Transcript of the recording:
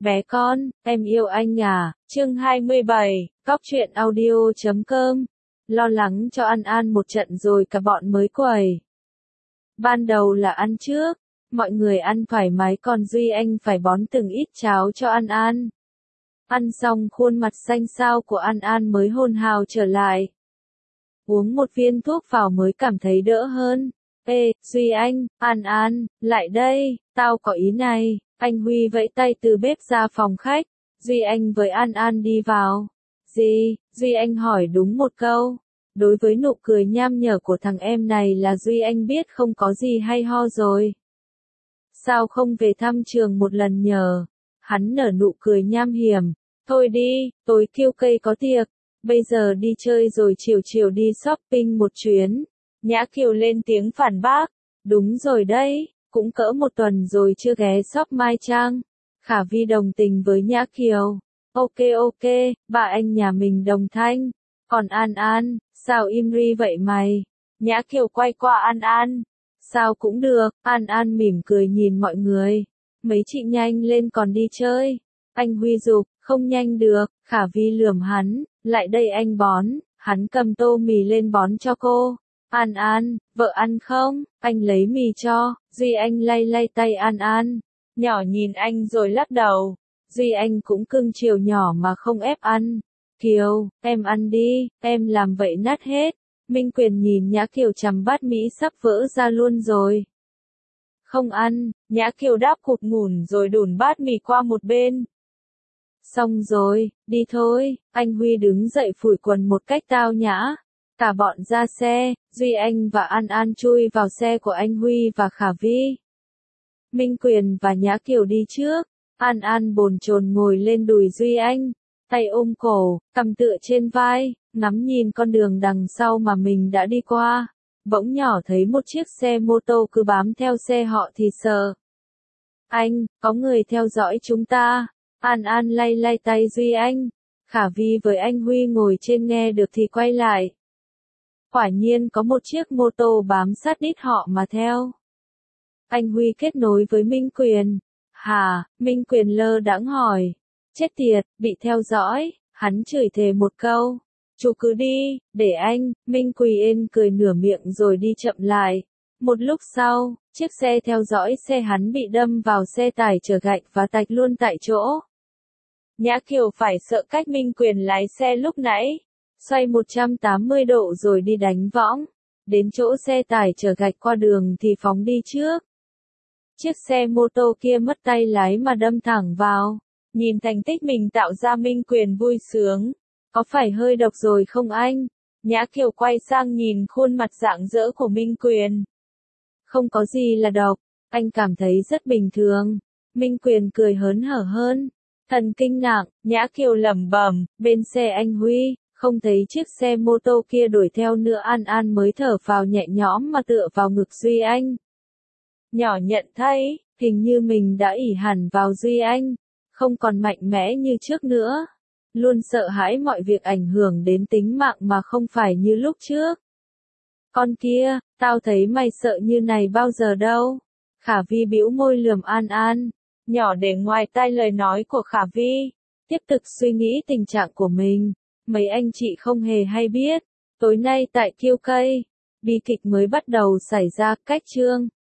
Bé con, em yêu anh à, chương 27, Cóc truyện audio.com. Lo lắng cho An An một trận rồi cả bọn mới quầy. Ban đầu là ăn trước, mọi người ăn thoải mái còn Duy Anh phải bón từng ít cháo cho An An. Ăn xong khuôn mặt xanh xao của An An mới hồn hào trở lại. Uống một viên thuốc vào mới cảm thấy đỡ hơn. Ê, Duy Anh, An An, lại đây, tao có ý này. Anh Huy vẫy tay từ bếp ra phòng khách. Duy Anh với An An đi vào. Gì? Duy Anh hỏi đúng một câu. Đối với nụ cười nham nhở của thằng em này là Duy Anh biết không có gì hay ho rồi. Sao không về thăm trường một lần nhờ? Hắn nở nụ cười nham hiểm. Thôi đi, tối kêu cây có tiệc. Bây giờ đi chơi rồi chiều chiều đi shopping một chuyến. Nhã Kiều lên tiếng phản bác. Đúng rồi đấy, cũng cỡ một tuần rồi chưa ghé shop Mai Trang. Khả Vi đồng tình với Nhã Kiều. Ok, bà anh nhà mình đồng thanh. Còn An An, sao im ri vậy mày? Nhã Kiều quay qua An An. Sao cũng được, An An mỉm cười nhìn mọi người. Mấy chị nhanh lên còn đi chơi. Anh Huy giục, không nhanh được, Khả Vi lườm hắn, lại đây anh bón, hắn cầm tô mì lên bón cho cô. An An, vợ ăn không? Anh lấy mì cho. Duy Anh lay lay tay An An. Nhỏ nhìn anh rồi lắc đầu. Duy Anh cũng cưng chiều nhỏ mà không ép ăn. Kiều, em ăn đi, em làm vậy nát hết. Minh Quyền nhìn Nhã Kiều chằm bát Mỹ sắp vỡ ra luôn rồi. Không ăn, Nhã Kiều đáp cụt ngủn rồi đùn bát mì qua một bên. Xong rồi, đi thôi, anh Huy đứng dậy phủi quần một cách tao nhã. Cả bọn ra xe, Duy Anh và An An chui vào xe của anh Huy và Khả Vi. Minh Quyền và Nhã Kiều đi trước, An An bồn chồn ngồi lên đùi Duy Anh, tay ôm cổ, cằm tựa trên vai, ngắm nhìn con đường đằng sau mà mình đã đi qua. Bỗng nhỏ thấy một chiếc xe mô tô cứ bám theo xe họ thì sợ. Anh, có người theo dõi chúng ta. An An lay lay tay Duy Anh. Khả Vi với anh Huy ngồi trên nghe được thì quay lại. Quả nhiên có một chiếc mô tô bám sát đít họ mà theo. Anh Huy kết nối với Minh Quyền. Hả? Minh Quyền lơ đãng hỏi. Chết tiệt, bị theo dõi. Hắn chửi thề một câu. Chú cứ đi, để anh. Minh Quyền cười nửa miệng rồi đi chậm lại. Một lúc sau, chiếc xe theo dõi xe hắn bị đâm vào xe tải chở gạch và tạch luôn tại chỗ. Nhã Kiều phải sợ cách Minh Quyền lái xe lúc nãy. Xoay 180 độ rồi đi đánh võng. Đến chỗ xe tải chở gạch qua đường thì phóng đi trước. Chiếc xe mô tô kia mất tay lái mà đâm thẳng vào. Nhìn thành tích mình tạo ra Minh Quyền vui sướng. Có phải hơi độc rồi không anh? Nhã Kiều quay sang nhìn khuôn mặt rạng rỡ của Minh Quyền. Không có gì là độc, anh cảm thấy rất bình thường. Minh Quyền cười hớn hở hơn. Thần kinh nặng, Nhã Kiều lẩm bẩm, bên xe anh Huy, không thấy chiếc xe mô tô kia đuổi theo nữa. An An mới thở phào nhẹ nhõm mà tựa vào ngực Duy Anh. Nhỏ nhận thấy, hình như mình đã ỷ hẳn vào Duy Anh, không còn mạnh mẽ như trước nữa. Luôn sợ hãi mọi việc ảnh hưởng đến tính mạng mà không phải như lúc trước. Con kia, tao thấy mày sợ như này bao giờ đâu. Khả Vi bĩu môi lườm An An. Nhỏ để ngoài tai lời nói của Khả Vi. Tiếp tục suy nghĩ tình trạng của mình. Mấy anh chị không hề hay biết. Tối nay tại Kiêu Cây, bi kịch mới bắt đầu xảy ra. Cách chương